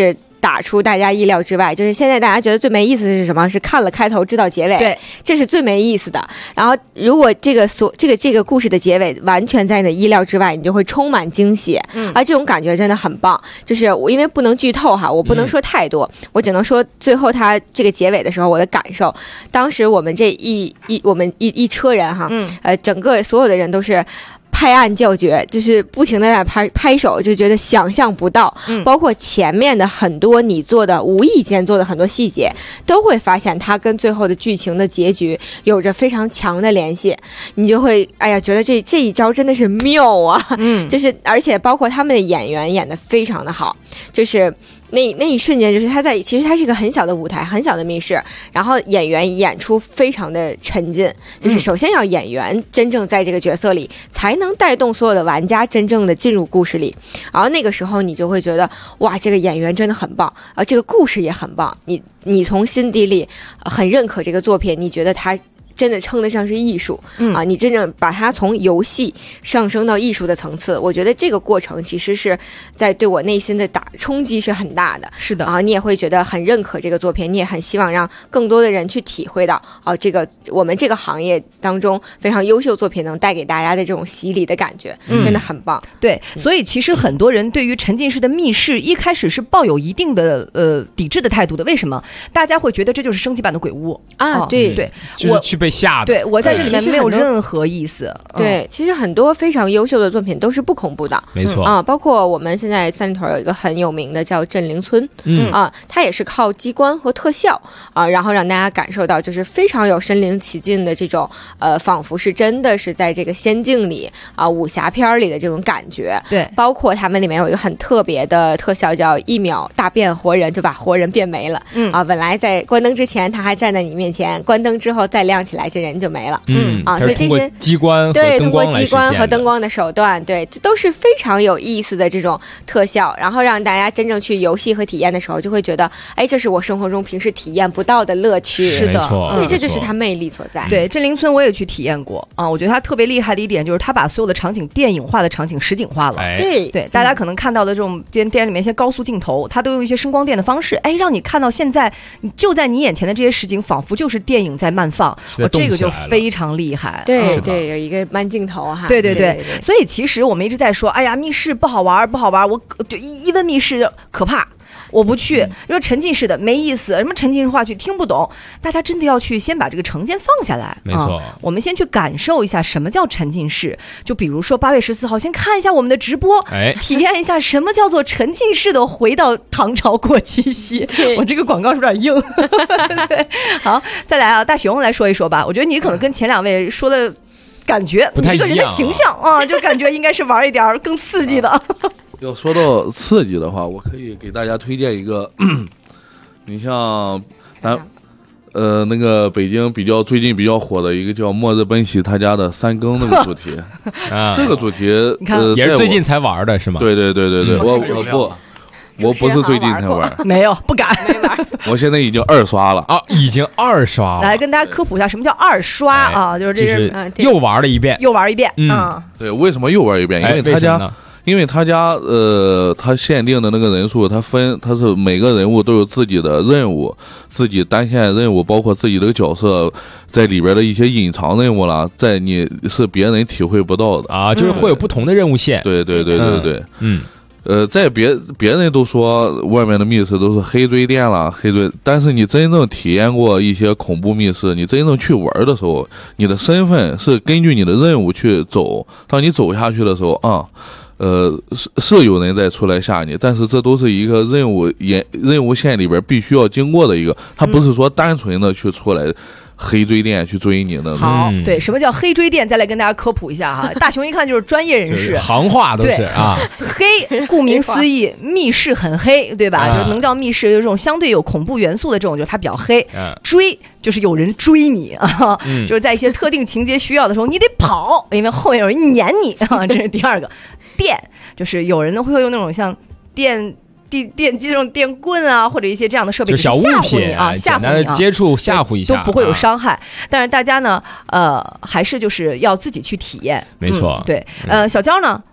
打出大家意料之外，就是现在大家觉得最没意思的是什么？是看了开头知道结尾， 对， 这是最没意思的。然后如果这个故事的结尾完全在你的意料之外，你就会充满惊喜，而这种感觉真的很棒。就是我因为不能剧透哈，我不能说太多，我只能说最后他这个结尾的时候我的感受。当时我们这一车人哈，整个所有的人都是拍案叫绝，就是不停的在拍手，就觉得想象不到，包括前面的很多你无意间做的很多细节，都会发现它跟最后的剧情的结局有着非常强的联系，你就会觉得这一招真的是妙啊，就是而且包括他们的演员演得非常的好，就是那一瞬间，就是其实它是一个很小的舞台，很小的密室，然后演员演出非常的沉浸，就是首先要演员真正在这个角色里，才能带动所有的玩家真正的进入故事里，然后那个时候你就会觉得哇，这个演员真的很棒，这个故事也很棒，你从心底里很认可这个作品，你觉得它真的称得上是艺术，你真正把它从游戏上升到艺术的层次，我觉得这个过程其实是在对我内心的冲击是很大的。 是的你也会觉得很认可这个作品，你也很希望让更多的人去体会到这个我们这个行业当中非常优秀作品能带给大家的这种洗礼的感觉，真的很棒。 对，所以其实很多人对于沉浸式的密室一开始是抱有一定的抵制的态度的。为什么？大家会觉得这就是升级版的鬼屋啊？对， 就是去被吓的。 对，我在这里面没有任何意思。 对，其实很多非常优秀的作品都是不恐怖的， 没错包括我们现在三里屯有一个很有名的叫镇灵村，它也是靠机关和特效然后让大家感受到就是非常有身临其境的这种仿佛是真的是在这个仙境里武侠片里的这种感觉。 对， 包括他们里面有一个很特别的特效，叫1秒大变活人，就把活人变没了。本来在关灯之前他还站在你面前，关灯之后再亮起来，这人就没了。所以这些机关对通过机关和灯光的手段，对，这都是非常有意思的这种特效，然后让大家真正去游戏和体验的时候，就会觉得，这是我生活中平时体验不到的乐趣。 是的， 对，这就是它魅力所在。 对，镇灵村我也去体验过我觉得它特别厉害的一点就是它把所有的场景电影化的场景实景化了。对，大家可能看到的这种电影里面一些高速镜头，它都用一些声光电的方式，让你看到现在就在你眼前的这些实景，仿佛就是电影在慢放。这个就非常厉害。 对，有一个慢镜头哈。 对，所以其实我们一直在说，密室不好玩，我就一问密室可怕，我不去。说沉浸式的没意思，什么沉浸式话剧听不懂，大家真的要去先把这个成见放下来。 没错， 我们先去感受一下什么叫沉浸式。就比如说8月14号，先看一下我们的直播，体验一下什么叫做沉浸式的回到唐朝过七夕。我这个广告是不是有点硬？对，好，再来大熊来说一说吧。我觉得你可能跟前两位说的感觉， 不太一样， 你这个人的形象就感觉应该是玩一点更刺激的。 要说到刺激的话，我可以给大家推荐一个，你像咱那个北京最近比较火的一个叫末日奔袭他家的3更那个主题这个主题也是最近才玩的是吗？ 对，我不是最近才玩， 没有，不敢， 我现在已经2刷了已经2刷了。 来跟大家科普一下什么叫2刷就是这是又玩了一遍， 对，为什么又玩一遍？因为他家他限定的那个人数，他是每个人物都有自己的任务，自己单线任务，包括自己的角色在里边的一些隐藏任务啦，在你是别人体会不到的就是会有不同的任务线。 对，在别人都说外面的密室都是黑追店啦，但是你真正体验过一些恐怖密室，你真正去玩的时候，你的身份是根据你的任务去走，当你走下去的时候是有人在出来吓你，但是这都是一个任务线里边必须要经过的一个，它不是说单纯的去出来黑追店去追你的。 好，对，什么叫黑追店？再来跟大家科普一下哈。大熊一看就是专业人士， 行话都是黑，顾名思义，密室很黑，对吧？就是能叫密室，有这种相对有恐怖元素的这种，就是它比较黑。追就是有人追你就是在一些特定情节需要的时候，你得跑，因为后面有人撵你这是第二个。电就是有人会用那种像电机这种电棍或者一些这样的设备， 小物品吓唬你简单的接触吓唬一下都不会有伤害。但是大家呢还是就是要自己去体验。 没错。 对，小娇呢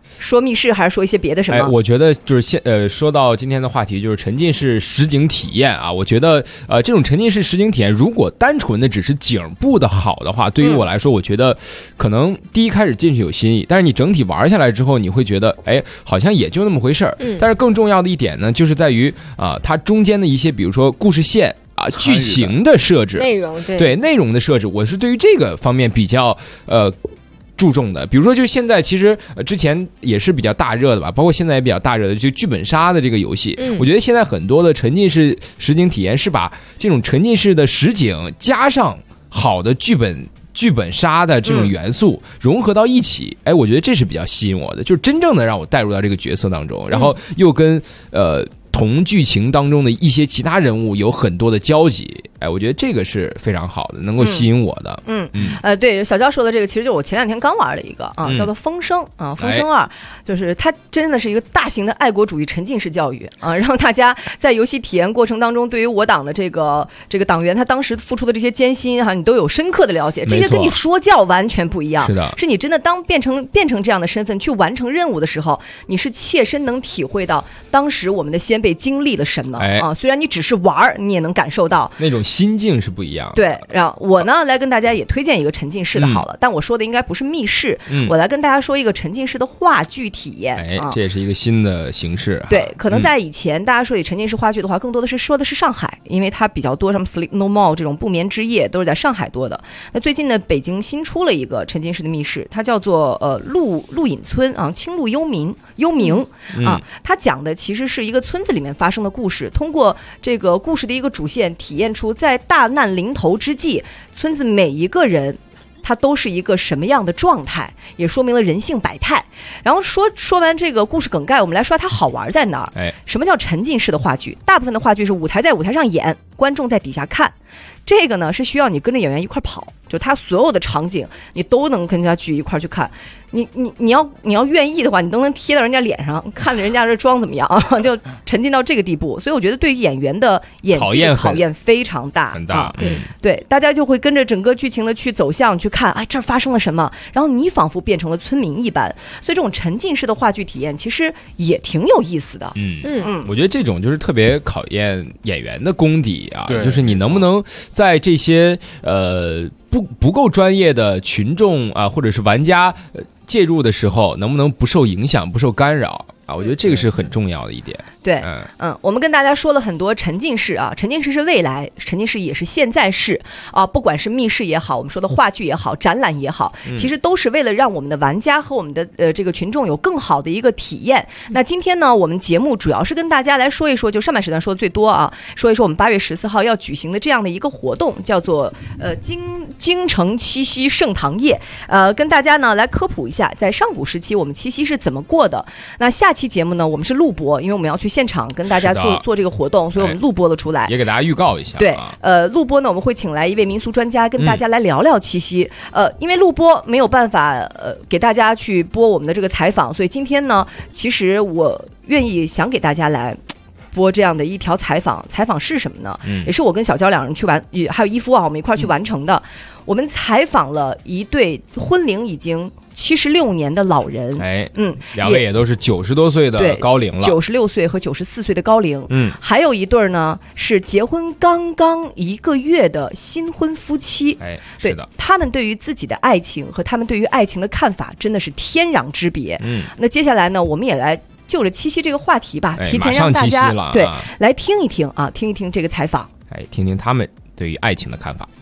说密室还是说一些别的什么？ 我觉得就是说到今天的话题，就是沉浸式实景体验啊。我觉得这种沉浸式实景体验，如果单纯的只是景布的好的话，对于我来说，我觉得可能第一开始进去有新意，但是你整体玩下来之后，你会觉得好像也就那么回事儿。但是更重要的一点呢，就是在于它中间的一些，比如说故事线。剧情的设置， 内容对内容的设置，我是对于这个方面比较注重的。比如说，就现在其实之前也是比较大热的吧，包括现在也比较大热的，就剧本杀的这个游戏。我觉得现在很多的沉浸式实景体验是把这种沉浸式的实景加上好的剧本杀的这种元素融合到一起，我觉得这是比较吸引我的，就是真正的让我带入到这个角色当中，然后又跟同剧情当中的一些其他人物有很多的交集，我觉得这个是非常好的，能够吸引我的。 对，小娇说的这个，其实就是我前2天刚玩的一个啊，叫做《风声》啊，《风声2》，就是它真的是一个大型的爱国主义沉浸式教育啊，让大家在游戏体验过程当中，对于我党的这个党员他当时付出的这些艰辛你都有深刻的了解。这些跟你说教完全不一样， 是的， 是你真的当变成这样的身份去完成任务的时候，你是切身能体会到当时我们的先辈经历了什么啊。虽然你只是玩，你也能感受到那种心境是不一样的。 对，然后我呢来跟大家也推荐一个沉浸式的好了，但我说的应该不是密室，我来跟大家说一个沉浸式的话剧体验。 这也是一个新的形式。 对，可能在以前大家说起沉浸式话剧的话，更多的是说的是上海，因为它比较多，什么 Sleep No More 这种不眠之夜都是在上海多的。那最近呢，北京新出了一个沉浸式的密室，它叫做鹿隐村啊，青鹿幽冥啊，它讲的其实是一个村子里面发生的故事，通过这个故事的一个主线，体验出在大难临头之际，村子每一个人它都是一个什么样的状态，也说明了人性百态。然后说完这个故事梗概，我们来说它好玩在哪儿。什么叫沉浸式的话剧？大部分的话剧是在舞台上演，观众在底下看。这个呢是需要你跟着演员一块跑，就他所有的场景你都能跟他去一块去看。你要愿意的话，你都能贴到人家脸上，看着人家这妆怎么样啊，就沉浸到这个地步。所以我觉得对于演员的演技的考验非常大， 很大。 对，大家就会跟着整个剧情的去走向去看，这儿发生了什么，然后你仿佛变成了村民一般。所以这种沉浸式的话剧体验其实也挺有意思的。 我觉得这种就是特别考验演员的功底啊，就是你能不能在这些不够专业的群众啊，或者是玩家介入的时候，能不能不受影响、不受干扰啊？我觉得这个是很重要的一点。 对，我们跟大家说了很多沉浸式啊，沉浸式是未来，沉浸式也是现在式啊。不管是密室也好，我们说的话剧也好，展览也好，其实都是为了让我们的玩家和我们的这个群众有更好的一个体验。那今天呢，我们节目主要是跟大家来说一说，就上半时段说的最多啊，说一说我们8月14号要举行的这样的一个活动，叫做京城七夕盛唐夜。跟大家呢来科普一下，在上古时期我们七夕是怎么过的。那下期节目呢，我们是录播，因为我们要去现场跟大家做这个活动，所以我们录播了出来， 也给大家预告一下。 对，录播呢，我们会请来一位民俗专家跟大家来聊聊七夕。因为录播没有办法给大家去播我们的这个采访，所以今天呢，其实我愿意想给大家来播这样的一条采访。采访是什么呢？也是我跟小娇两人去完，还有伊夫啊，我们一块去完成的。我们采访了一对婚龄已经76年的老人， 两位也都是90多岁的高龄了 ，96岁和94岁的高龄，还有一对呢是结婚刚刚1个月的新婚夫妻， 是的， 他们对于自己的爱情和他们对于爱情的看法真的是天壤之别。那接下来呢，我们也来就着七夕这个话题吧，提前让大家来听一听啊，听一听这个采访， 听听他们对于爱情的看法。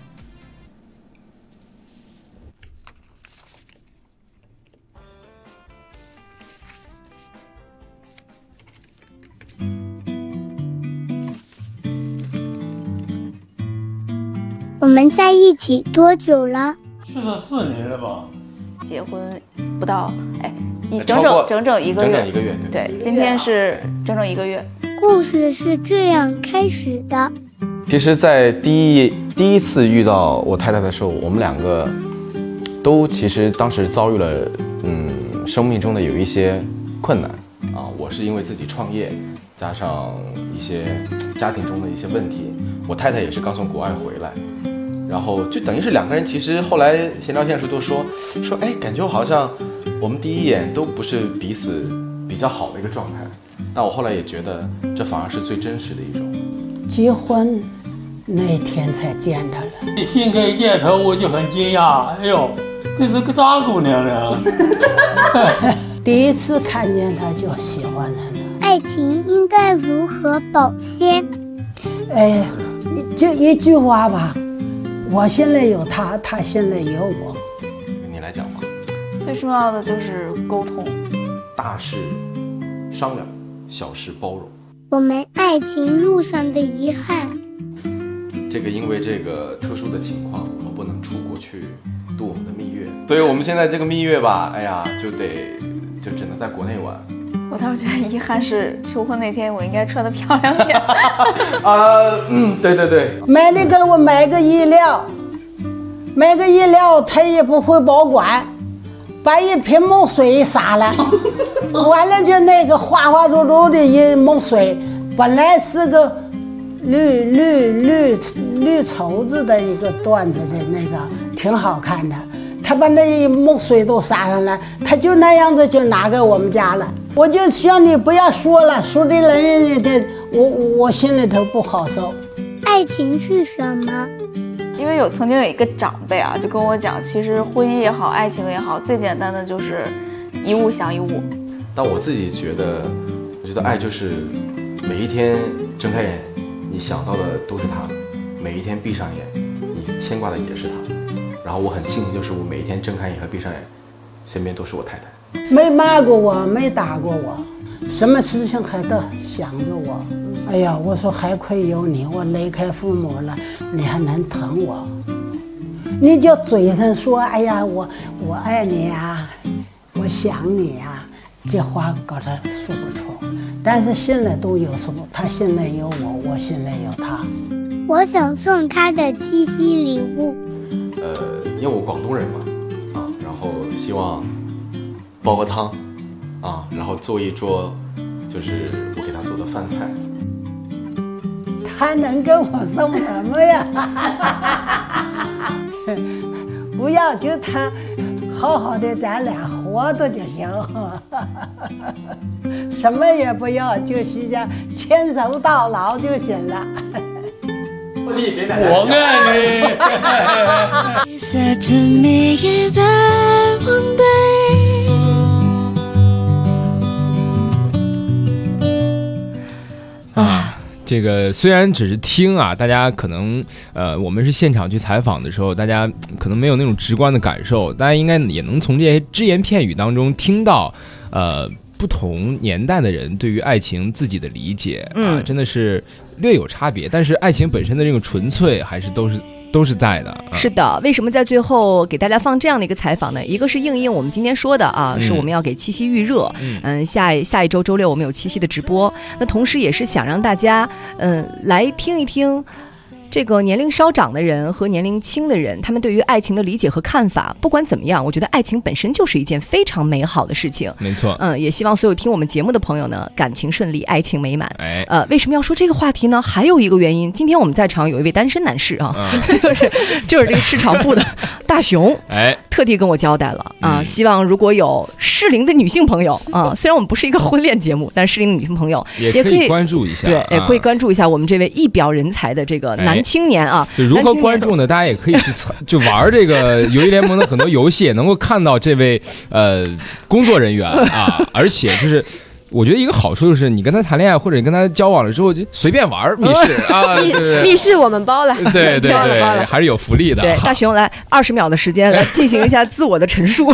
我们在一起多久了 ？4年了吧。 结婚不到，整整1个月。整整1个月，对，今天是整整1个月。 故事是这样开始的。 其实，在第一次遇到我太太的时候，我们2个都其实当时遭遇了生命中的有一些困难啊。我是因为自己创业，加上一些家庭中的一些问题，我太太也是刚从国外回来。然后就等于是2个人，其实后来闲聊天的时候都说，感觉好像我们第一眼都不是彼此比较好的一个状态，但我后来也觉得这反而是最真实的一种。 结婚那天才见他了， 新开见头我就很惊讶，哎呦，这是个大姑娘呢。 第一次看见他就喜欢他了。 爱情应该如何保鲜？ 哎，就一句话吧，我心里有他，他心里有我。 你来讲吧。 最重要的就是沟通， 大事商量，小事包容。 我们爱情路上的遗憾， 这个因为这个特殊的情况，我们不能出国去度我们的蜜月，所以我们现在这个蜜月吧，哎呀，就只能在国内玩。 我倒是觉得遗憾是求婚那天我应该穿的漂亮点。 对对对， 买那个我买个饮料，他也不会保管，把一瓶墨水洒了，完了就那个花花皱皱的一墨水，本来是个绿绸子的一个缎子的那个，挺好看的。他把那墨水都洒上来，他就那样子就拿给我们家了。我就想你不要说了，说的人家我心里头不好受。 爱情是什么？ 因为曾经有一个长辈啊，就跟我讲，其实婚姻也好，爱情也好，最简单的就是一物降一物。 但我自己觉得，我觉得爱就是每一天睁开眼，你想到的都是他；每一天闭上眼，你牵挂的也是他。然后我很庆幸，就是我每一天睁开眼和闭上眼，身边都是我太太。 没骂过我，没打过我，什么事情还都想着我。哎呀，我说还亏有你，我离开父母了，你还能疼我？你就嘴上说，哎呀，我爱你呀，我想你呀，这话搞得说不出，但是心里都有数，他心里有我，我心里有他。 我想送他的七夕礼物。 因为我广东人嘛，然后希望煲个汤，然后做一桌，就是我给他做的饭菜。 他能跟我送什么呀？不要，就他好好的，咱俩活着就行。什么也不要，就是这牵手到老就行了。 我爱你。 这个虽然只是听啊，大家可能我们是现场去采访的时候，大家可能没有那种直观的感受，大家应该也能从这些只言片语当中听到不同年代的人对于爱情自己的理解真的是略有差别，但是爱情本身的这个纯粹还是都是在的。 是的，为什么在最后给大家放这样的一个采访呢？一个是应我们今天说的啊，是我们要给七夕预热，下一周周六我们有七夕的直播，那同时也是想让大家来听一听这个年龄稍长的人和年龄轻的人，他们对于爱情的理解和看法。不管怎么样，我觉得爱情本身就是一件非常美好的事情。 没错， 也希望所有听我们节目的朋友呢，感情顺利，爱情美满。为什么要说这个话题呢？还有一个原因，今天我们在场有一位单身男士啊，就是这个市场部的大熊，特地跟我交代了啊，希望如果有适龄的女性朋友啊，虽然我们不是一个婚恋节目，但适龄的女性朋友也可以关注一下， 对，也可以关注一下我们这位一表人才的这个男青年啊。 如何关注呢？大家也可以去就玩这个游戏联盟的很多游戏，也能够看到这位工作人员啊，而且就是我觉得一个好处就是你跟他谈恋爱或者你跟他交往了之后就随便玩密室啊， 密室我们包了， 对，还是有福利的。 对，大熊来20秒的时间来进行一下自我的陈述。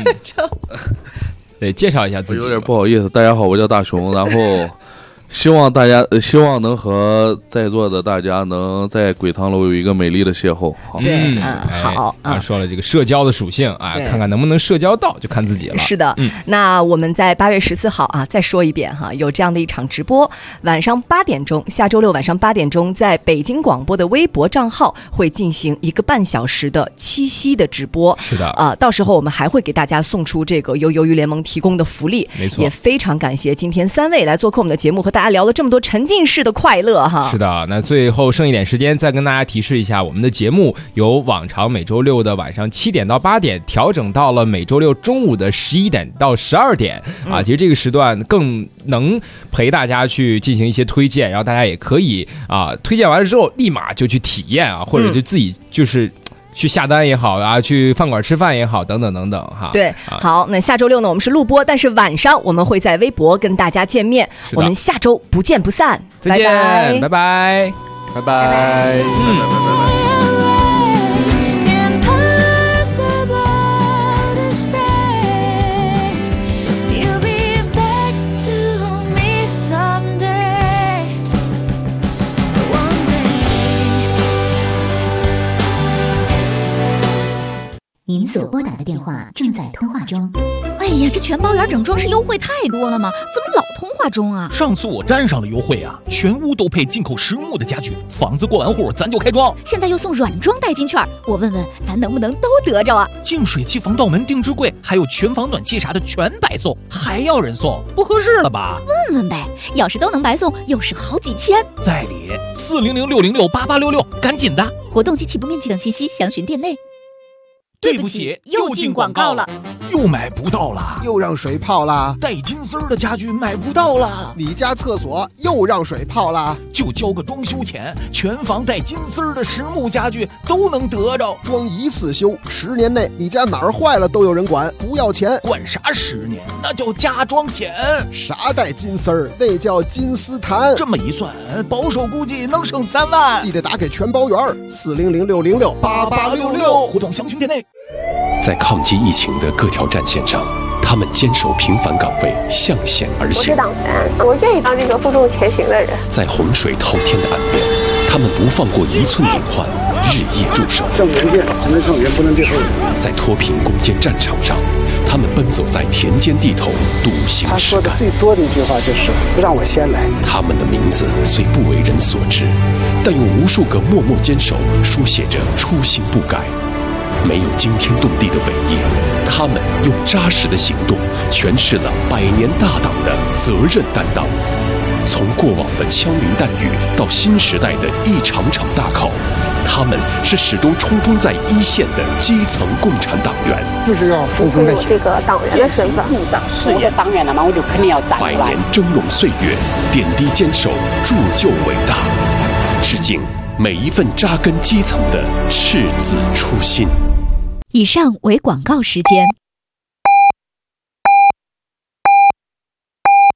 对，介绍一下自己。 有点不好意思，大家好，我叫大熊，然后。希望能和在座的大家能在鬼堂楼有一个美丽的邂逅。 对，好说了这个社交的属性啊，看看能不能社交到，就看自己了。 是的，那我们在8月14号啊，再说一遍哈，有这样的一场直播，晚上8点钟，下周六晚上8点钟，在北京广播的微博账号会进行1个半小时的七夕的直播。 是的， 到时候我们还会给大家送出这个由鱿鱼联盟提供的福利。 没错， 也非常感谢今天3位来做客我们的节目和大家聊了这么多沉浸式的快乐哈。 是的，那最后剩一点时间，再跟大家提示一下，我们的节目由往常每周六的晚上7点到8点调整到了每周六中午的11点到12点啊。其实这个时段更能陪大家去进行一些推荐，然后大家也可以推荐完了之后立马就去体验啊，或者就自己就是去下单也好啊，去饭馆吃饭也好，等等等等哈。 对，好，那下周六呢，我们是录播，但是晚上我们会在微博跟大家见面。我们下周不见不散， 再见，拜拜， 拜拜。 您所拨打的电话正在通话中。 哎呀，这全包圆整装饰优惠太多了吗？怎么老通话中啊？ 上次我站上了优惠啊，全屋都配进口实木的家具，房子过完户咱就开装。 现在又送软装代金券，我问问咱能不能都得着啊？ 净水器、防盗门、定制柜，还有全房暖气啥的全白送，还要人送，不合适了吧？ 问问呗，要是都能白送，又是好几千。 在理400-606-8866，赶紧的！ 活动及起步面积等信息详询店内。 对不起，又进广告了，又买不到了， 又让水泡了， 带金丝的家具买不到了， 你家厕所又让水泡了， 就交个装修钱，全房带金丝的实木家具都能得着， 装一次修，10年内你家哪儿坏了都有人管，不要钱。 管啥10年？那叫加装钱。 啥带金丝儿？那叫金丝檀。 这么一算，保守估计能省3万。 记得打给全包圆400-606-8866， 活动详询店内。 在抗击疫情的各条战线上，他们坚守平凡岗位，向险而行。 我是党员，我愿意当这个负重前行的人。 在洪水滔天的岸边，他们不放过1寸隐患，日夜驻守。 向前线，只能向前，不能退后。 在脱贫攻坚战场上，他们奔走在田间地头，笃行实干。他说的最多的一句话就是“让我先来”。 他们的名字虽不为人所知，但用无数个默默坚守，书写着初心不改。没有惊天动地的伟业，他们用扎实的行动诠释了100年大党的责任担当。从过往的枪林弹雨到新时代的一场场大考，他们是始终冲锋在一线的基层共产党员。 就是要冲锋在前。 这个党员的身份， 我是党员了嘛，我就肯定要站出来。 100年峥嵘岁月，点滴坚守，铸就伟大。致敬每一份扎根基层的赤子初心。 以上为广告时间。